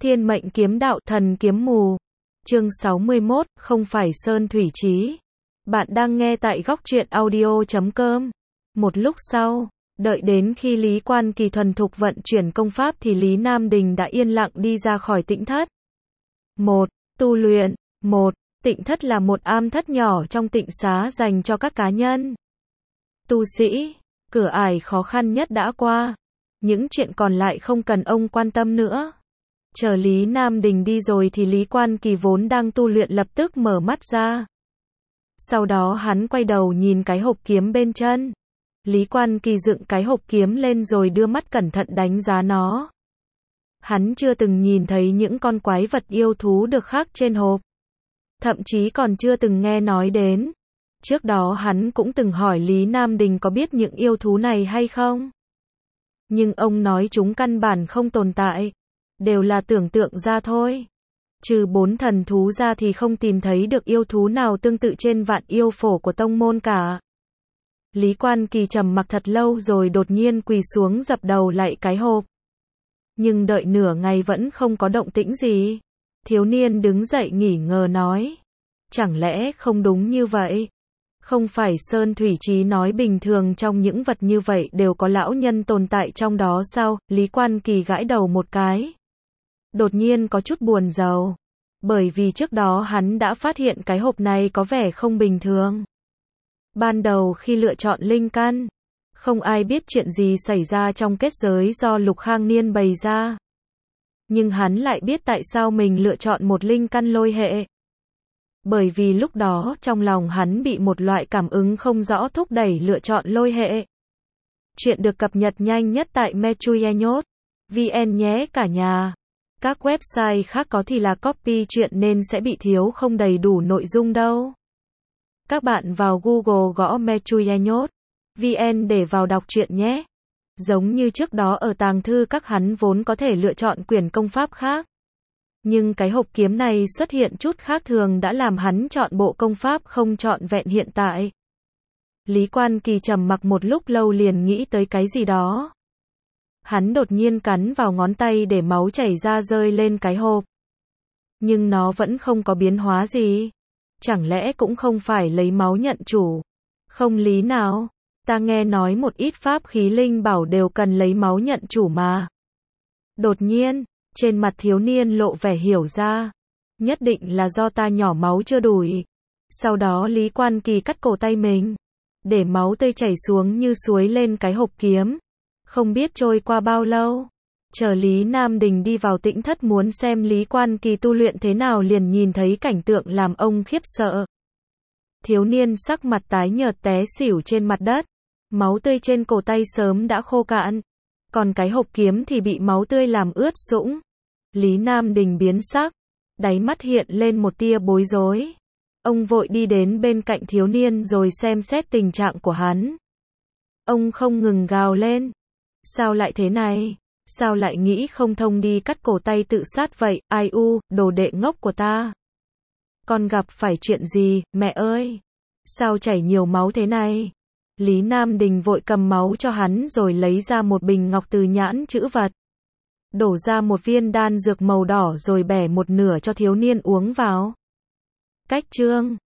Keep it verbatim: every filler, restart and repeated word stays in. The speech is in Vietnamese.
Thiên mệnh kiếm đạo thần kiếm mù. Chương sáu mươi mốt, không phải Sơn Thủy Chí. Bạn đang nghe tại góc truyện audio chấm com. Một lúc sau, đợi đến khi Lý Quan Kỳ thuần thục vận chuyển công pháp thì Lý Nam Đình đã yên lặng đi ra khỏi tĩnh thất. Một, tu luyện. Một, tĩnh thất là một am thất nhỏ trong tịnh xá dành cho các cá nhân. Tu sĩ, cửa ải khó khăn nhất đã qua. Những chuyện còn lại không cần ông quan tâm nữa. Chờ Lý Nam Đình đi rồi thì Lý Quan Kỳ vốn đang tu luyện lập tức mở mắt ra. Sau đó hắn quay đầu nhìn cái hộp kiếm bên chân. Lý Quan Kỳ dựng cái hộp kiếm lên rồi đưa mắt cẩn thận đánh giá nó. Hắn chưa từng nhìn thấy những con quái vật yêu thú được khắc trên hộp. Thậm chí còn chưa từng nghe nói đến. Trước đó hắn cũng từng hỏi Lý Nam Đình có biết những yêu thú này hay không. Nhưng ông nói chúng căn bản không tồn tại. Đều là tưởng tượng ra thôi. Trừ bốn thần thú ra thì không tìm thấy được yêu thú nào tương tự trên vạn yêu phổ của tông môn cả. Lý Quan Kỳ trầm mặc thật lâu rồi đột nhiên quỳ xuống dập đầu lạy cái hộp. Nhưng đợi nửa ngày vẫn không có động tĩnh gì. Thiếu niên đứng dậy nghỉ ngờ nói. Chẳng lẽ không đúng như vậy? Không phải Sơn Thủy Chí nói bình thường trong những vật như vậy đều có lão nhân tồn tại trong đó sao? Lý Quan Kỳ gãi đầu một cái. Đột nhiên có chút buồn rầu. Bởi vì trước đó hắn đã phát hiện cái hộp này có vẻ không bình thường. Ban đầu khi lựa chọn linh căn, không ai biết chuyện gì xảy ra trong kết giới do Lục Khang Niên bày ra. Nhưng hắn lại biết tại sao mình lựa chọn một linh căn lôi hệ. Bởi vì lúc đó trong lòng hắn bị một loại cảm ứng không rõ thúc đẩy lựa chọn lôi hệ. Chuyện được cập nhật nhanh nhất tại mechuyenyot chấm vn nhé cả nhà. Các website khác có thì là copy chuyện nên sẽ bị thiếu không đầy đủ nội dung đâu. Các bạn vào Google gõ mechuyenyot chấm vn để vào đọc truyện nhé. Giống như trước đó ở tàng thư các hắn vốn có thể lựa chọn quyển công pháp khác. Nhưng cái hộp kiếm này xuất hiện chút khác thường đã làm hắn chọn bộ công pháp không trọn vẹn hiện tại. Lý Quan Kỳ trầm mặc một lúc lâu liền nghĩ tới cái gì đó. Hắn đột nhiên cắn vào ngón tay để máu chảy ra rơi lên cái hộp. Nhưng nó vẫn không có biến hóa gì. Chẳng lẽ cũng không phải lấy máu nhận chủ? Không lý nào. Ta nghe nói một ít pháp khí linh bảo đều cần lấy máu nhận chủ mà. Đột nhiên, trên mặt thiếu niên lộ vẻ hiểu ra. Nhất định là do ta nhỏ máu chưa đủ. Sau đó Lý Quan Kỳ cắt cổ tay mình. Để máu tươi chảy xuống như suối lên cái hộp kiếm. Không biết trôi qua bao lâu. Chờ Lý Nam Đình đi vào tĩnh thất muốn xem Lý Quan Kỳ tu luyện thế nào liền nhìn thấy cảnh tượng làm ông khiếp sợ. Thiếu niên sắc mặt tái nhợt té xỉu trên mặt đất. Máu tươi trên cổ tay sớm đã khô cạn. Còn cái hộp kiếm thì bị máu tươi làm ướt sũng. Lý Nam Đình biến sắc. Đáy mắt hiện lên một tia bối rối. Ông vội đi đến bên cạnh thiếu niên rồi xem xét tình trạng của hắn. Ông không ngừng gào lên. Sao lại thế này? Sao lại nghĩ không thông đi cắt cổ tay tự sát vậy? Ai u, đồ đệ ngốc của ta. Con gặp phải chuyện gì, mẹ ơi? Sao chảy nhiều máu thế này? Lý Nam Đình vội cầm máu cho hắn rồi lấy ra một bình ngọc từ nhãn chữ vật. Đổ ra một viên đan dược màu đỏ rồi bẻ một nửa cho thiếu niên uống vào. Cách chương